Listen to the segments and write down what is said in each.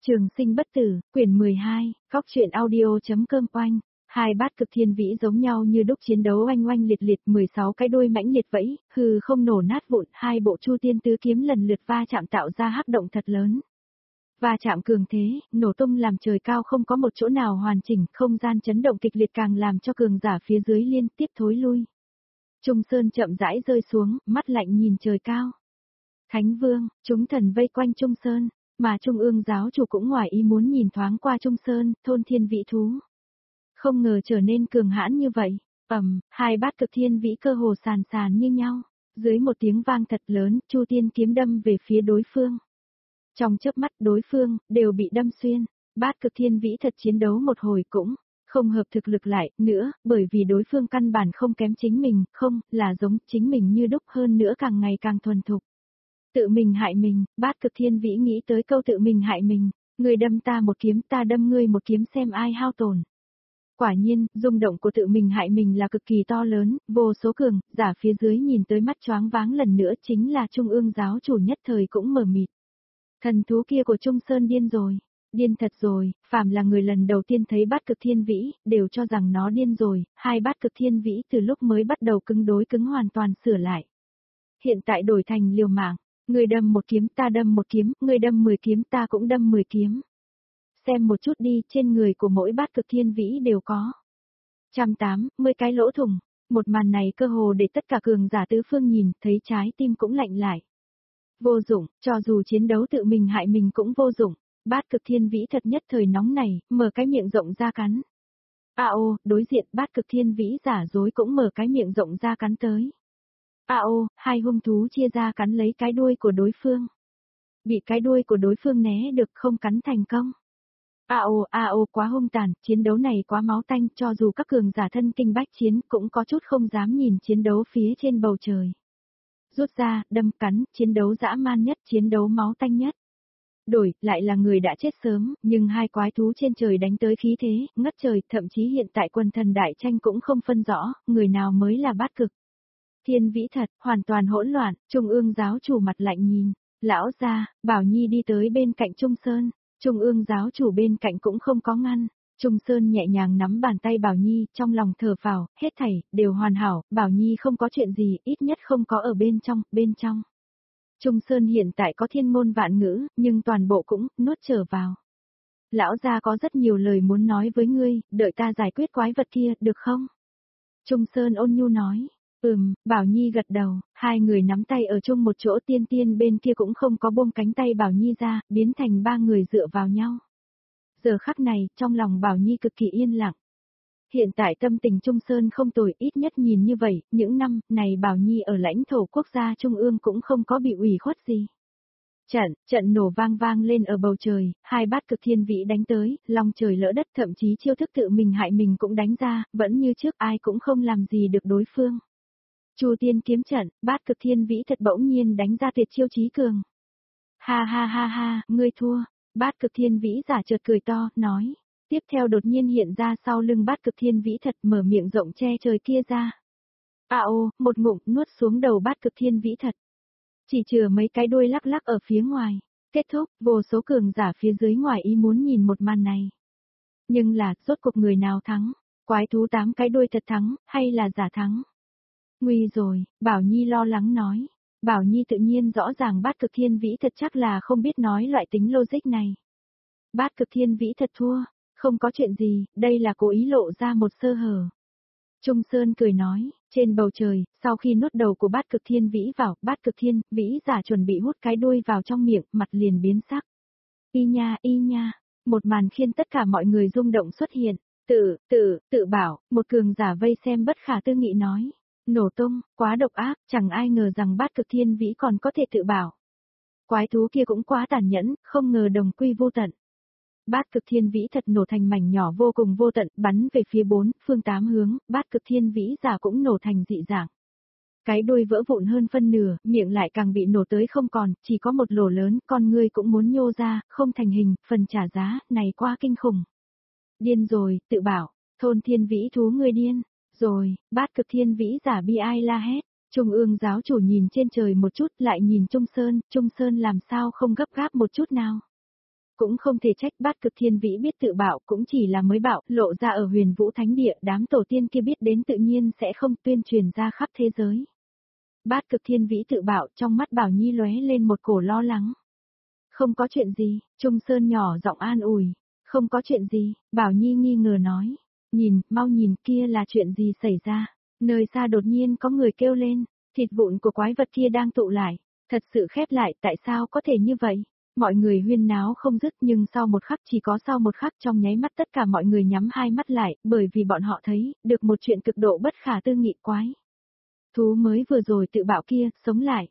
Trường sinh bất tử, quyển 12, Cóc truyện audio.com oanh. Hai bát cực thiên vĩ giống nhau như đúc chiến đấu oanh oanh liệt liệt, 16 cái đuôi mãnh liệt vẫy, hư không nổ nát vụn, hai bộ chu tiên tứ kiếm lần lượt va chạm tạo ra hắc động thật lớn. Va chạm cường thế, nổ tung làm trời cao không có một chỗ nào hoàn chỉnh, không gian chấn động kịch liệt càng làm cho cường giả phía dưới liên tiếp thối lui. Trung Sơn chậm rãi rơi xuống, mắt lạnh nhìn trời cao. Thánh Vương, chúng thần vây quanh Trung Sơn, mà Trung ương giáo chủ cũng ngoài ý muốn nhìn thoáng qua Trung Sơn, thôn thiên vĩ thú. Không ngờ trở nên cường hãn như vậy, hai bát cực thiên vĩ cơ hồ sàn sàn như nhau, dưới một tiếng vang thật lớn, Chu Tiên kiếm đâm về phía đối phương. Trong chớp mắt đối phương, đều bị đâm xuyên, bát cực thiên vĩ thật chiến đấu một hồi cũng không hợp thực lực lại nữa, bởi vì đối phương căn bản không kém chính mình, không, là giống chính mình như đúc hơn nữa càng ngày càng thuần thục. Tự mình hại mình, bát cực thiên vĩ nghĩ tới câu tự mình hại mình, người đâm ta một kiếm ta đâm ngươi một kiếm xem ai hao tổn. Quả nhiên, rung động của tự mình hại mình là cực kỳ to lớn, vô số cường, giả phía dưới nhìn tới mắt choáng váng lần nữa chính là Trung ương giáo chủ nhất thời cũng mờ mịt. Thần thú kia của Trung Sơn điên rồi, điên thật rồi, phàm là người lần đầu tiên thấy bát cực thiên vĩ, đều cho rằng nó điên rồi, hai bát cực thiên vĩ từ lúc mới bắt đầu cứng đối cứng hoàn toàn sửa lại. Hiện tại đổi thành liều mạng. Người đâm một kiếm ta đâm một kiếm, người đâm 10 kiếm ta cũng đâm 10 kiếm. Xem một chút đi, trên người của mỗi bát cực thiên vĩ đều có 180 cái lỗ thủng. Một màn này cơ hồ để tất cả cường giả tứ phương nhìn, thấy trái tim cũng lạnh lại. Vô dụng, cho dù chiến đấu tự mình hại mình cũng vô dụng. Bát cực thiên vĩ thật nhất thời nóng này, mở cái miệng rộng ra cắn. Đối diện bát cực thiên vĩ giả dối cũng mở cái miệng rộng ra cắn tới. Hai hung thú chia ra cắn lấy cái đuôi của đối phương. Bị cái đuôi của đối phương né được không cắn thành công. Quá hung tàn, chiến đấu này quá máu tanh, cho dù các cường giả thân kinh bách chiến cũng có chút không dám nhìn chiến đấu phía trên bầu trời. Rút ra, đâm cắn, chiến đấu dã man nhất, chiến đấu máu tanh nhất. Đổi, lại là người đã chết sớm, nhưng hai quái thú trên trời đánh tới khí thế, ngất trời, thậm chí hiện tại quần thần đại tranh cũng không phân rõ, người nào mới là bát cực. Thiên vĩ thật, hoàn toàn hỗn loạn, Trung ương giáo chủ mặt lạnh nhìn, lão gia, Bảo Nhi đi tới bên cạnh Trung Sơn, Trung ương giáo chủ bên cạnh cũng không có ngăn, Trung Sơn nhẹ nhàng nắm bàn tay Bảo Nhi, trong lòng thở phào, hết thảy, đều hoàn hảo, Bảo Nhi không có chuyện gì, ít nhất không có ở bên trong. Trung Sơn hiện tại có thiên ngôn vạn ngữ, nhưng toàn bộ cũng, nuốt trở vào. Lão gia có rất nhiều lời muốn nói với ngươi, đợi ta giải quyết quái vật kia, được không? Trung Sơn ôn nhu nói. Bảo Nhi gật đầu, hai người nắm tay ở chung một chỗ, tiên bên kia cũng không có buông cánh tay Bảo Nhi ra, biến thành ba người dựa vào nhau. Giờ khắc này, trong lòng Bảo Nhi cực kỳ yên lặng. Hiện tại tâm tình Trung Sơn không tồi, ít nhất nhìn như vậy, những năm này Bảo Nhi ở lãnh thổ quốc gia Trung ương cũng không có bị ủy khuất gì. Trận nổ vang lên ở bầu trời, hai bát cực thiên vĩ đánh tới, long trời lỡ đất, thậm chí chiêu thức tự mình hại mình cũng đánh ra, vẫn như trước ai cũng không làm gì được đối phương. Chu Tiên kiếm trận, bát cực thiên vĩ thật bỗng nhiên đánh ra tuyệt chiêu chí cường. Ha, ngươi thua, bát cực thiên vĩ giả chợt cười to, nói. Tiếp theo đột nhiên hiện ra sau lưng bát cực thiên vĩ thật, mở miệng rộng che trời kia ra. Một ngụm nuốt xuống đầu bát cực thiên vĩ thật. Chỉ chừa mấy cái đuôi lắc lắc ở phía ngoài. Kết thúc, vô số cường giả phía dưới ngoài ý muốn nhìn một màn này. Nhưng là, rốt cuộc người nào thắng? Quái thú 8 cái đuôi thật thắng, hay là giả thắng? Nguy rồi, Bảo Nhi lo lắng nói. Bảo Nhi tự nhiên rõ ràng bát cực thiên vĩ thật chắc là không biết nói loại tính logic này. Bát cực thiên vĩ thật thua, không có chuyện gì, đây là cố ý lộ ra một sơ hở. Trung Sơn cười nói, trên bầu trời, sau khi nuốt đầu của bát cực thiên vĩ vào, bát cực thiên vĩ giả chuẩn bị hút cái đuôi vào trong miệng, mặt liền biến sắc. Y nha, một màn khiến tất cả mọi người rung động xuất hiện. Tự bảo, một cường giả vây xem bất khả tư nghị nói. Nổ tung, quá độc ác, chẳng ai ngờ rằng bát cực thiên vĩ còn có thể tự bảo. Quái thú kia cũng quá tàn nhẫn, không ngờ đồng quy vô tận. Bát cực thiên vĩ thật nổ thành mảnh nhỏ vô cùng vô tận, bắn về phía 4 phương 8 hướng, bát cực thiên vĩ giả cũng nổ thành dị dạng. Cái đuôi vỡ vụn hơn phân nửa, miệng lại càng bị nổ tới không còn, chỉ có một lỗ lớn, con ngươi cũng muốn nhô ra, không thành hình, phần trả giá, này quá kinh khủng. Điên rồi, tự bảo, thôn thiên vĩ thú ngươi điên. Rồi, bát cực thiên vĩ giả bi ai la hét, Trung ương giáo chủ nhìn trên trời một chút lại nhìn Trung Sơn làm sao không gấp gáp một chút nào. Cũng không thể trách Bát Cực Thiên Vĩ biết tự bạo cũng chỉ là mới bạo, lộ ra ở Huyền Vũ Thánh Địa, đám tổ tiên kia biết đến tự nhiên sẽ không tuyên truyền ra khắp thế giới. Bát Cực Thiên Vĩ tự bạo, trong mắt Bảo Nhi lóe lên một cổ lo lắng. Không có chuyện gì, Trung Sơn nhỏ giọng an ủi. Không có chuyện gì, Bảo Nhi nghi ngờ nói. Nhìn, mau nhìn kia là chuyện gì xảy ra. Nơi xa đột nhiên có người kêu lên, thịt vụn của quái vật kia đang tụ lại. Thật sự khép lại, tại sao có thể như vậy? Mọi người huyên náo không dứt nhưng sau một khắc, chỉ có sau một khắc trong nháy mắt tất cả mọi người nhắm hai mắt lại, bởi vì bọn họ thấy, được một chuyện cực độ bất khả tư nghị quái. Thú mới vừa rồi tự bạo kia, sống lại,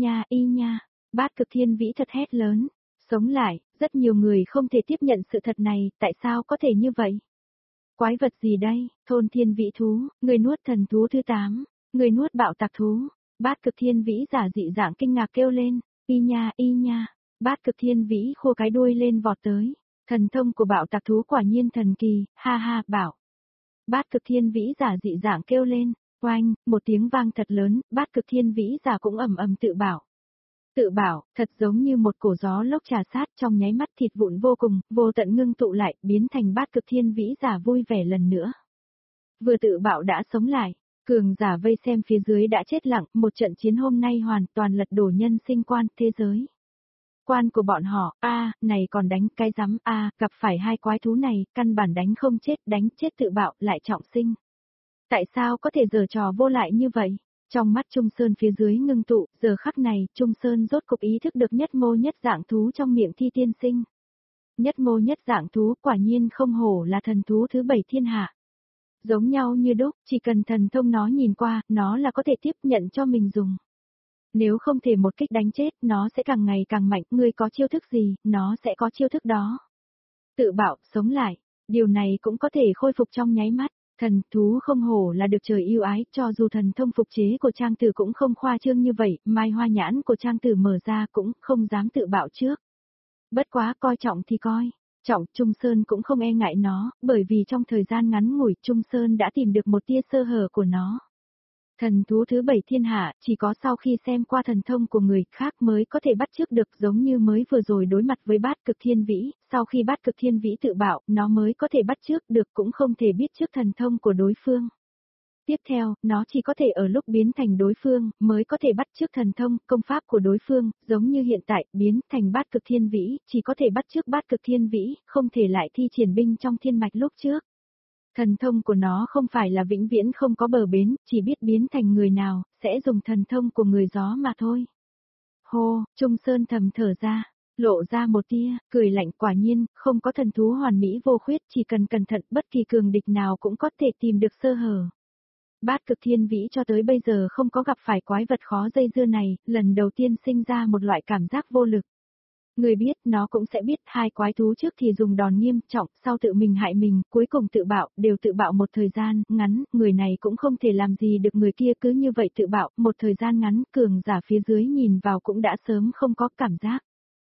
y nha, Bát Cực Thiên Vĩ thật hét lớn, sống lại, rất nhiều người không thể tiếp nhận sự thật này, tại sao có thể như vậy? Quái vật gì đây, thôn thiên vĩ thú, người nuốt thần thú thứ 8, người nuốt bạo tạc thú, Bát Cực Thiên Vĩ giả dị dạng kinh ngạc kêu lên, y nha, Bát Cực Thiên Vĩ khô cái đuôi lên vọt tới, thần thông của bạo tạc thú quả nhiên thần kỳ, ha ha, bảo. Bát Cực Thiên Vĩ giả dị dạng kêu lên, oanh, một tiếng vang thật lớn, Bát Cực Thiên Vĩ giả cũng ầm ầm tự bảo. Tự bảo, thật giống như một cổ gió lốc trà sát trong nháy mắt thịt vụn vô cùng, vô tận ngưng tụ lại, biến thành Bát Cực Thiên Vĩ giả vui vẻ lần nữa. Vừa tự bảo đã sống lại, cường giả vây xem phía dưới đã chết lặng, một trận chiến hôm nay hoàn toàn lật đổ nhân sinh quan thế giới. Quan của bọn họ, này còn đánh cái rắm, gặp phải hai quái thú này, căn bản đánh chết tự bạo lại trọng sinh. Tại sao có thể giở trò vô lại như vậy? Trong mắt Trung Sơn phía dưới ngưng tụ, giờ khắc này, Trung Sơn rốt cục ý thức được nhất mô nhất dạng thú trong miệng Thi tiên sinh. Nhất mô nhất dạng thú quả nhiên không hổ là thần thú thứ 7 thiên hạ. Giống nhau như đúc, chỉ cần thần thông nó nhìn qua, nó là có thể tiếp nhận cho mình dùng. Nếu không thể một kích đánh chết, nó sẽ càng ngày càng mạnh, ngươi có chiêu thức gì, nó sẽ có chiêu thức đó. Tự bảo, sống lại, điều này cũng có thể khôi phục trong nháy mắt. Thần thú không hổ là được trời yêu ái, cho dù thần thông phục chế của Trang Tử cũng không khoa trương như vậy, mai hoa nhãn của Trang Tử mở ra cũng không dám tự bạo trước. Bất quá coi trọng thì coi, trọng Trung Sơn cũng không e ngại nó, bởi vì trong thời gian ngắn ngủi Trung Sơn đã tìm được một tia sơ hở của nó. Thần thú thứ 7 thiên hạ, chỉ có sau khi xem qua thần thông của người khác mới có thể bắt chước được, giống như mới vừa rồi đối mặt với Bát Cực Thiên Vĩ, sau khi Bát Cực Thiên Vĩ tự bạo, nó mới có thể bắt chước được, cũng không thể biết trước thần thông của đối phương. Tiếp theo, nó chỉ có thể ở lúc biến thành đối phương, mới có thể bắt chước thần thông, công pháp của đối phương, giống như hiện tại, biến thành Bát Cực Thiên Vĩ, chỉ có thể bắt chước Bát Cực Thiên Vĩ, không thể lại thi triển binh trong thiên mạch lúc trước. Thần thông của nó không phải là vĩnh viễn không có bờ bến, chỉ biết biến thành người nào, sẽ dùng thần thông của người gió mà thôi. Hô, Trung Sơn thầm thở ra, lộ ra một tia, cười lạnh, quả nhiên, không có thần thú hoàn mỹ vô khuyết, chỉ cần cẩn thận, bất kỳ cường địch nào cũng có thể tìm được sơ hở. Bát Cực Thiên Vĩ cho tới bây giờ không có gặp phải quái vật khó dây dưa này, lần đầu tiên sinh ra một loại cảm giác vô lực. Người biết nó cũng sẽ biết hai quái thú trước thì dùng đòn nghiêm trọng, sau tự mình hại mình, cuối cùng tự bạo, đều tự bạo một thời gian ngắn, người này cũng không thể làm gì được người kia cứ như vậy tự bạo, một thời gian ngắn, cường giả phía dưới nhìn vào cũng đã sớm không có cảm giác.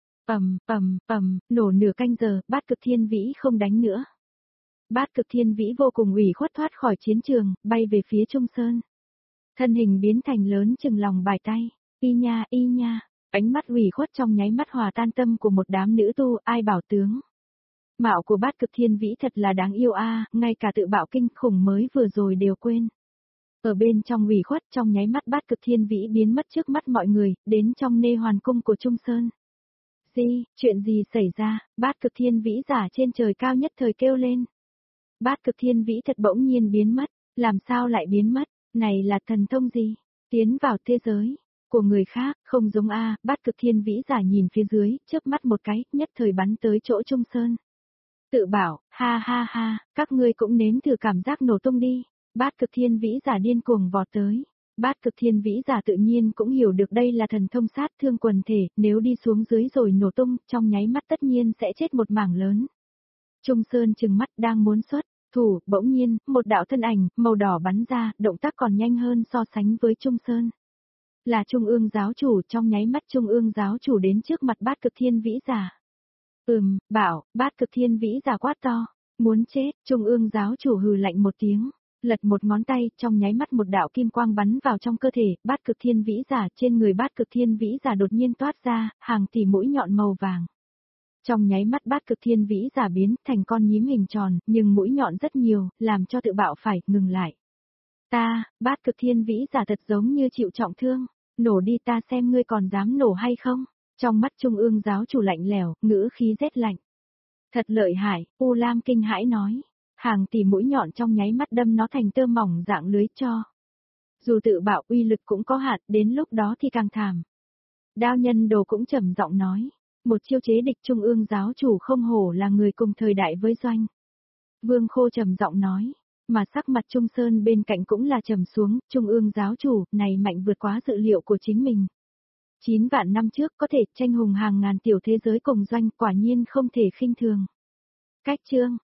Nổ nửa canh giờ, Bát Cực Thiên Vĩ không đánh nữa. Bát Cực Thiên Vĩ vô cùng ủy khuất thoát khỏi chiến trường, bay về phía Trung Sơn. Thân hình biến thành lớn chừng lòng bàn tay, y nha. Ánh mắt ủy khuất trong nháy mắt hòa tan tâm của một đám nữ tu, ai bảo tướng. Mạo của Bát Cực Thiên Vĩ thật là đáng yêu ngay cả tự bạo kinh khủng mới vừa rồi đều quên. Ở bên trong ủy khuất trong nháy mắt Bát Cực Thiên Vĩ biến mất trước mắt mọi người, đến trong nê hoàn cung của Trung Sơn. Chuyện gì xảy ra, Bát Cực Thiên Vĩ giả trên trời cao nhất thời kêu lên. Bát Cực Thiên Vĩ thật bỗng nhiên biến mất, làm sao lại biến mất, này là thần thông gì, tiến vào thế giới của người khác, không giống Bát Cực Thiên Vĩ giả nhìn phía dưới, chớp mắt một cái, nhất thời bắn tới chỗ Trung Sơn. Tự bảo, ha, các ngươi cũng nếm thử cảm giác nổ tung đi. Bát Cực Thiên Vĩ giả điên cuồng vọt tới. Bát Cực Thiên Vĩ giả tự nhiên cũng hiểu được đây là thần thông sát thương quần thể, nếu đi xuống dưới rồi nổ tung, trong nháy mắt tất nhiên sẽ chết một mảng lớn. Trung Sơn trừng mắt đang muốn xuất thủ, bỗng nhiên, một đạo thân ảnh, màu đỏ bắn ra, động tác còn nhanh hơn so sánh với Trung Sơn. Là Trung ương giáo chủ, trong nháy mắt Trung ương giáo chủ đến trước mặt Bát Cực Thiên Vĩ giả. Bảo, Bát Cực Thiên Vĩ giả quát to, muốn chết, Trung ương giáo chủ hừ lạnh một tiếng, lật một ngón tay, trong nháy mắt một đạo kim quang bắn vào trong cơ thể, Bát Cực Thiên Vĩ giả, trên người Bát Cực Thiên Vĩ giả đột nhiên toát ra, hàng tỷ mũi nhọn màu vàng. Trong nháy mắt Bát Cực Thiên Vĩ giả biến thành con nhím hình tròn, nhưng mũi nhọn rất nhiều, làm cho tự bạo phải ngừng lại. Ta, Bát Cực Thiên Vĩ giả thật giống như chịu trọng thương, nổ đi ta xem ngươi còn dám nổ hay không. Trong mắt Trung ương giáo chủ lạnh lẽo, ngữ khí rét lạnh. Thật lợi hại, U Lam kinh hãi nói. Hàng tỷ mũi nhọn trong nháy mắt đâm nó thành tơ mỏng dạng lưới cho. Dù tự bạo uy lực cũng có hạn, đến lúc đó thì càng thảm. Đao Nhân Đồ cũng trầm giọng nói. Một chiêu chế địch Trung ương giáo chủ không hổ là người cùng thời đại với Doanh. Vương Khô trầm giọng nói. Mà sắc mặt Trung Sơn bên cạnh cũng là trầm xuống, Trung ương giáo chủ, này mạnh vượt quá dự liệu của chính mình. 9 vạn năm trước có thể tranh hùng hàng ngàn tiểu thế giới cùng Doanh, quả nhiên không thể khinh thường. Cách chương